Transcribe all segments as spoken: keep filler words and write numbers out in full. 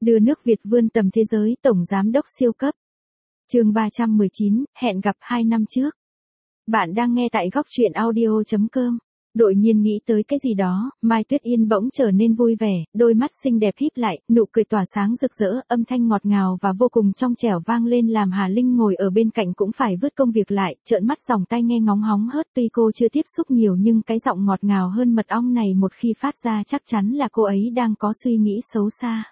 Đưa nước Việt vươn tầm thế giới, tổng giám đốc siêu cấp. Chương ba trăm mười chín, hẹn gặp hai năm trước. Bạn đang nghe tại góc truyện audio chấm com. Đột nhiên nghĩ tới cái gì đó, Mai Tuyết Yên bỗng trở nên vui vẻ, đôi mắt xinh đẹp híp lại, nụ cười tỏa sáng rực rỡ, âm thanh ngọt ngào và vô cùng trong trẻo vang lên làm Hà Linh ngồi ở bên cạnh cũng phải vứt công việc lại, trợn mắt dòng tai nghe ngóng hóng hớt. Tuy cô chưa tiếp xúc nhiều nhưng cái giọng ngọt ngào hơn mật ong này một khi phát ra chắc chắn là cô ấy đang có suy nghĩ xấu xa.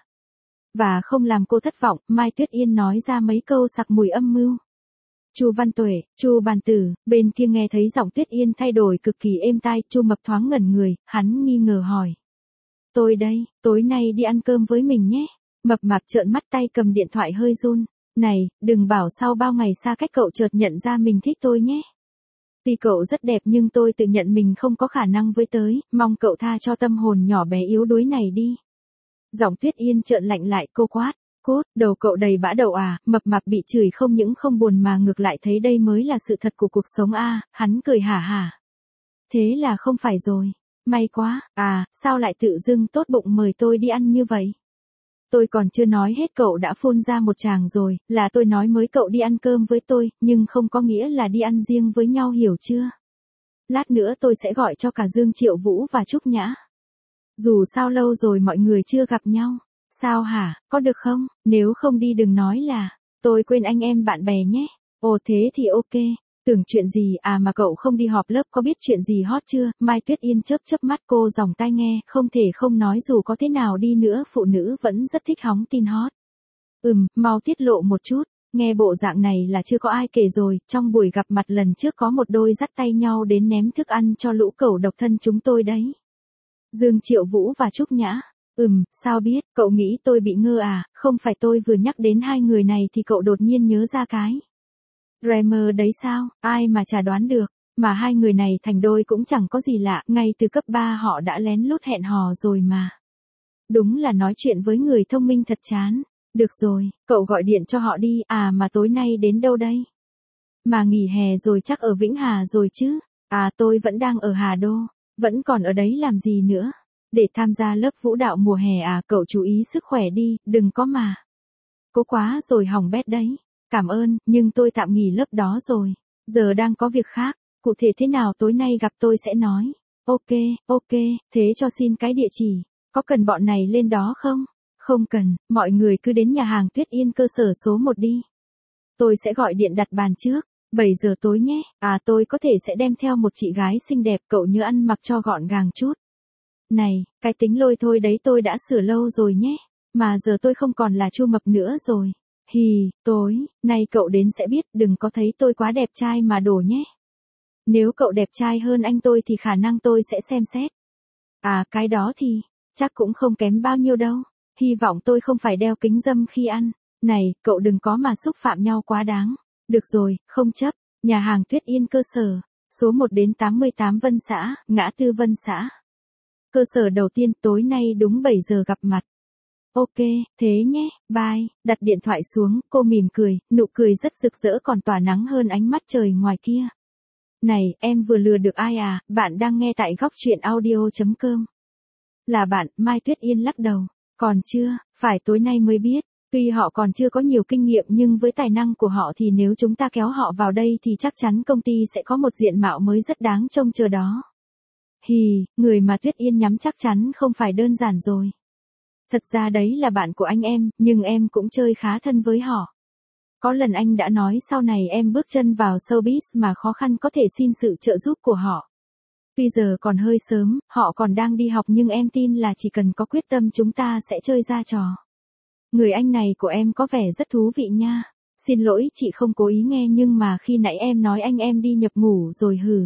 Và không làm cô thất vọng, Mai Tuyết Yên nói ra mấy câu sặc mùi âm mưu. Chu Văn Tuệ, Chu Bàn Tử, bên kia nghe thấy giọng Tuyết Yên thay đổi cực kỳ êm tai, Chu Mập thoáng ngẩn người, hắn nghi ngờ hỏi. Tôi đây, tối nay đi ăn cơm với mình nhé. Mập Mạp trợn mắt tay cầm điện thoại hơi run. Này, đừng bảo sau bao ngày xa cách cậu chợt nhận ra mình thích tôi nhé. Tuy cậu rất đẹp nhưng tôi tự nhận mình không có khả năng với tới, mong cậu tha cho tâm hồn nhỏ bé yếu đuối này đi. Giọng Tuyết Yên trợn lạnh lại, cô quát. Cốt, đầu cậu đầy bã đậu à, Mập Mạp bị chửi không những không buồn mà ngược lại thấy đây mới là sự thật của cuộc sống a, à, hắn cười hả hả. Thế là không phải rồi, may quá, à, sao lại tự dưng tốt bụng mời tôi đi ăn như vậy? Tôi còn chưa nói hết cậu đã phun ra một tràng rồi, là tôi nói mới cậu đi ăn cơm với tôi, nhưng không có nghĩa là đi ăn riêng với nhau hiểu chưa? Lát nữa tôi sẽ gọi cho cả Dương Triệu Vũ và Trúc Nhã. Dù sao lâu rồi mọi người chưa gặp nhau. Sao hả, có được không? Nếu không đi đừng nói là, tôi quên anh em bạn bè nhé. Ồ thế thì ok, tưởng chuyện gì à mà cậu không đi họp lớp có biết chuyện gì hot chưa? Mai Tuyết Yên chớp chớp mắt cô dòng tai nghe, không thể không nói dù có thế nào đi nữa phụ nữ vẫn rất thích hóng tin hot. Ừm, mau tiết lộ một chút, nghe bộ dạng này là chưa có ai kể rồi, trong buổi gặp mặt lần trước có một đôi dắt tay nhau đến ném thức ăn cho lũ cẩu độc thân chúng tôi đấy. Dương Triệu Vũ và Trúc Nhã. Ừm, sao biết, cậu nghĩ tôi bị ngơ à, không phải tôi vừa nhắc đến hai người này thì cậu đột nhiên nhớ ra cái. Dreamer đấy sao, ai mà chả đoán được, mà hai người này thành đôi cũng chẳng có gì lạ, ngay từ cấp ba họ đã lén lút hẹn hò rồi mà. Đúng là nói chuyện với người thông minh thật chán. Được rồi, cậu gọi điện cho họ đi, à mà tối nay đến đâu đây? Mà nghỉ hè rồi chắc ở Vĩnh Hà rồi chứ, à tôi vẫn đang ở Hà Đô, vẫn còn ở đấy làm gì nữa? Để tham gia lớp vũ đạo mùa hè à, cậu chú ý sức khỏe đi, đừng có mà. Cố quá rồi hỏng bét đấy. Cảm ơn, nhưng tôi tạm nghỉ lớp đó rồi. Giờ đang có việc khác, cụ thể thế nào tối nay gặp tôi sẽ nói. Ok, ok, thế cho xin cái địa chỉ. Có cần bọn này lên đó không? Không cần, mọi người cứ đến nhà hàng Tuyết Yên cơ sở số một đi. Tôi sẽ gọi điện đặt bàn trước. bảy giờ tối nhé, à tôi có thể sẽ đem theo một chị gái xinh đẹp, cậu nhớ ăn mặc cho gọn gàng chút. Này, cái tính lôi thôi đấy tôi đã sửa lâu rồi nhé, mà giờ tôi không còn là Chu Mập nữa rồi. Hì, tối, nay cậu đến sẽ biết, đừng có thấy tôi quá đẹp trai mà đổ nhé. Nếu cậu đẹp trai hơn anh tôi thì khả năng tôi sẽ xem xét. À cái đó thì, chắc cũng không kém bao nhiêu đâu, hy vọng tôi không phải đeo kính râm khi ăn. Này, cậu đừng có mà xúc phạm nhau quá đáng. Được rồi, không chấp, nhà hàng Tuyết Yên cơ sở, số một đến tám mươi tám Vân Xã, ngã tư Vân Xã. Cơ sở đầu tiên tối nay đúng bảy giờ gặp mặt. Ok, thế nhé, bye. Đặt điện thoại xuống, cô mỉm cười, nụ cười rất rực rỡ còn tỏa nắng hơn ánh mắt trời ngoài kia. Này, em vừa lừa được ai à, bạn đang nghe tại góc truyện audio chấm com. Là bạn, Mai Tuyết Yên lắc đầu. Còn chưa, phải tối nay mới biết. Tuy họ còn chưa có nhiều kinh nghiệm nhưng với tài năng của họ thì nếu chúng ta kéo họ vào đây thì chắc chắn công ty sẽ có một diện mạo mới rất đáng trông chờ đó. Hì, người mà Tuyết Yên nhắm chắc chắn không phải đơn giản rồi. Thật ra đấy là bạn của anh em, nhưng em cũng chơi khá thân với họ. Có lần anh đã nói sau này em bước chân vào showbiz mà khó khăn có thể xin sự trợ giúp của họ. Tuy giờ còn hơi sớm, họ còn đang đi học nhưng em tin là chỉ cần có quyết tâm chúng ta sẽ chơi ra trò. Người anh này của em có vẻ rất thú vị nha. Xin lỗi chị không cố ý nghe nhưng mà khi nãy em nói anh em đi nhập ngũ rồi hử.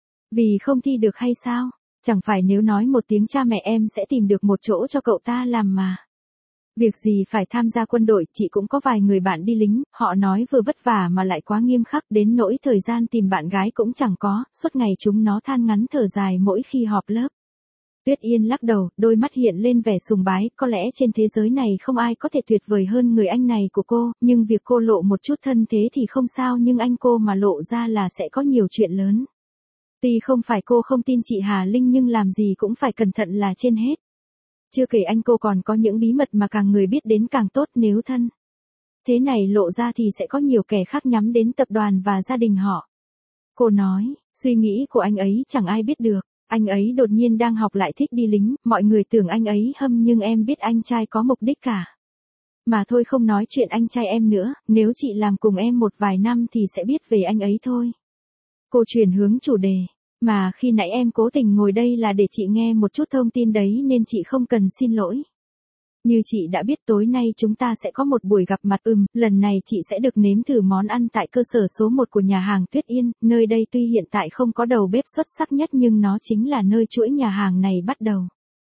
Vì không thi được hay sao? Chẳng phải nếu nói một tiếng cha mẹ em sẽ tìm được một chỗ cho cậu ta làm mà. Việc gì phải tham gia quân đội, chị cũng có vài người bạn đi lính, họ nói vừa vất vả mà lại quá nghiêm khắc đến nỗi thời gian tìm bạn gái cũng chẳng có, suốt ngày chúng nó than ngắn thở dài mỗi khi họp lớp. Tuyết Yên lắc đầu, đôi mắt hiện lên vẻ sùng bái, có lẽ trên thế giới này không ai có thể tuyệt vời hơn người anh này của cô, nhưng việc cô lộ một chút thân thế thì không sao nhưng anh cô mà lộ ra là sẽ có nhiều chuyện lớn. Tuy không phải cô không tin chị Hà Linh nhưng làm gì cũng phải cẩn thận là trên hết. Chưa kể anh cô còn có những bí mật mà càng người biết đến càng tốt, nếu thân thế này lộ ra thì sẽ có nhiều kẻ khác nhắm đến tập đoàn và gia đình họ. Cô nói, suy nghĩ của anh ấy chẳng ai biết được, anh ấy đột nhiên đang học lại thích đi lính, mọi người tưởng anh ấy hâm nhưng em biết anh trai có mục đích cả. Mà thôi không nói chuyện anh trai em nữa, nếu chị làm cùng em một vài năm thì sẽ biết về anh ấy thôi. Cô chuyển hướng chủ đề, mà khi nãy em cố tình ngồi đây là để chị nghe một chút thông tin đấy nên chị không cần xin lỗi. Như chị đã biết tối nay chúng ta sẽ có một buổi gặp mặt ừm, lần này chị sẽ được nếm thử món ăn tại cơ sở số một của nhà hàng Tuyết Yên, nơi đây tuy hiện tại không có đầu bếp xuất sắc nhất nhưng nó chính là nơi chuỗi nhà hàng này bắt đầu.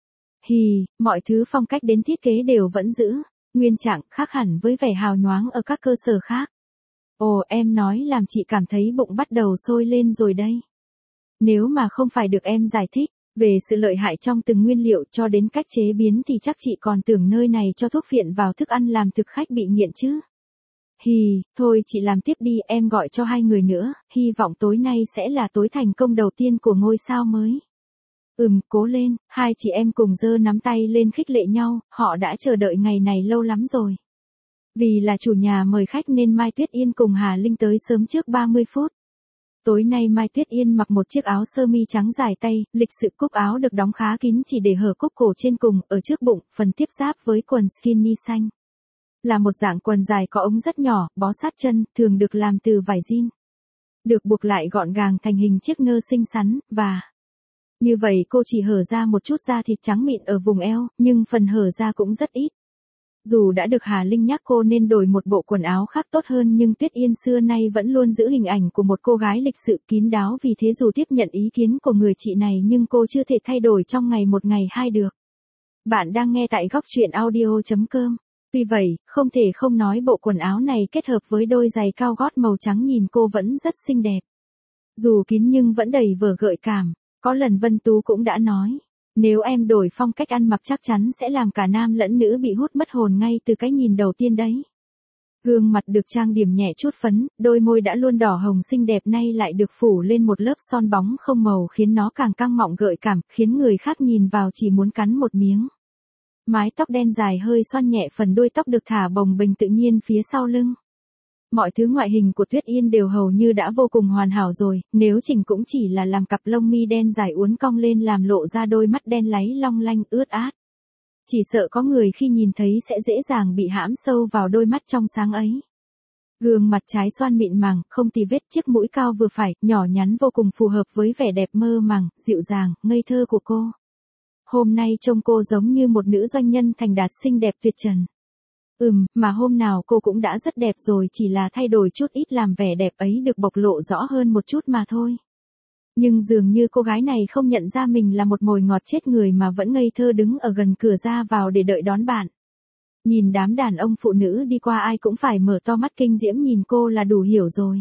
Hì, mọi thứ phong cách đến thiết kế đều vẫn giữ nguyên trạng, khác hẳn với vẻ hào nhoáng ở các cơ sở khác. Ồ, em nói làm chị cảm thấy bụng bắt đầu sôi lên rồi đây. Nếu mà không phải được em giải thích về sự lợi hại trong từng nguyên liệu cho đến cách chế biến thì chắc chị còn tưởng nơi này cho thuốc phiện vào thức ăn làm thực khách bị nghiện chứ. Hì, thôi chị làm tiếp đi, em gọi cho hai người nữa, hy vọng tối nay sẽ là tối thành công đầu tiên của ngôi sao mới. Ừm, cố lên, hai chị em cùng giơ nắm tay lên khích lệ nhau, họ đã chờ đợi ngày này lâu lắm rồi. Vì là chủ nhà mời khách nên Mai Tuyết Yên cùng Hà Linh tới sớm trước ba mươi phút. Tối nay Mai Tuyết Yên mặc một chiếc áo sơ mi trắng dài tay, lịch sự, cúc áo được đóng khá kín chỉ để hở cúc cổ trên cùng, ở trước bụng, phần tiếp giáp với quần skinny xanh. Là một dạng quần dài có ống rất nhỏ, bó sát chân, thường được làm từ vải jean. Được buộc lại gọn gàng thành hình chiếc nơ xinh xắn, và như vậy cô chỉ hở ra một chút da thịt trắng mịn ở vùng eo, nhưng phần hở ra cũng rất ít. Dù đã được Hà Linh nhắc cô nên đổi một bộ quần áo khác tốt hơn nhưng Tuyết Yên xưa nay vẫn luôn giữ hình ảnh của một cô gái lịch sự kín đáo, vì thế dù tiếp nhận ý kiến của người chị này nhưng cô chưa thể thay đổi trong ngày một ngày hai được. Bạn đang nghe tại góc truyện audio chấm com. Tuy vậy, không thể không nói bộ quần áo này kết hợp với đôi giày cao gót màu trắng nhìn cô vẫn rất xinh đẹp. Dù kín nhưng vẫn đầy vở gợi cảm, có lần Vân Tú cũng đã nói. Nếu em đổi phong cách ăn mặc chắc chắn sẽ làm cả nam lẫn nữ bị hút mất hồn ngay từ cái nhìn đầu tiên đấy. Gương mặt được trang điểm nhẹ chút phấn, đôi môi đã luôn đỏ hồng xinh đẹp nay lại được phủ lên một lớp son bóng không màu khiến nó càng căng mọng gợi cảm, khiến người khác nhìn vào chỉ muốn cắn một miếng. Mái tóc đen dài hơi xoăn nhẹ phần đuôi tóc được thả bồng bềnh tự nhiên phía sau lưng. Mọi thứ ngoại hình của Tuyết Yên đều hầu như đã vô cùng hoàn hảo rồi, nếu chỉnh cũng chỉ là làm cặp lông mi đen dài uốn cong lên làm lộ ra đôi mắt đen láy long lanh ướt át. Chỉ sợ có người khi nhìn thấy sẽ dễ dàng bị hãm sâu vào đôi mắt trong sáng ấy. Gương mặt trái xoan mịn màng, không tì vết, chiếc mũi cao vừa phải, nhỏ nhắn vô cùng phù hợp với vẻ đẹp mơ màng, dịu dàng, ngây thơ của cô. Hôm nay trông cô giống như một nữ doanh nhân thành đạt xinh đẹp tuyệt trần. Ừm, mà hôm nào cô cũng đã rất đẹp rồi, chỉ là thay đổi chút ít làm vẻ đẹp ấy được bộc lộ rõ hơn một chút mà thôi. Nhưng dường như cô gái này không nhận ra mình là một mồi ngọt chết người mà vẫn ngây thơ đứng ở gần cửa ra vào để đợi đón bạn. Nhìn đám đàn ông phụ nữ đi qua ai cũng phải mở to mắt kinh diễm nhìn cô là đủ hiểu rồi.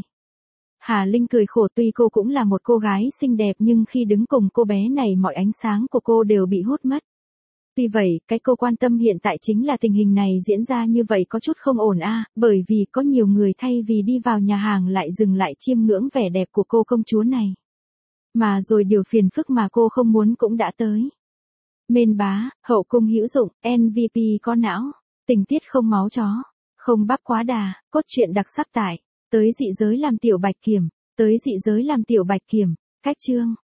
Hà Linh cười khổ, tuy cô cũng là một cô gái xinh đẹp nhưng khi đứng cùng cô bé này mọi ánh sáng của cô đều bị hút mất. Tuy vậy, cái cô quan tâm hiện tại chính là tình hình này diễn ra như vậy có chút không ổn a, bởi vì có nhiều người thay vì đi vào nhà hàng lại dừng lại chiêm ngưỡng vẻ đẹp của cô công chúa này. Mà rồi điều phiền phức mà cô không muốn cũng đã tới. Mên bá, hậu cung hữu dụng, em vê pê có não, tình tiết không máu chó, không bắp quá đà, cốt truyện đặc sắc tại, tới dị giới làm tiểu bạch kiểm, tới dị giới làm tiểu bạch kiểm, cách chương.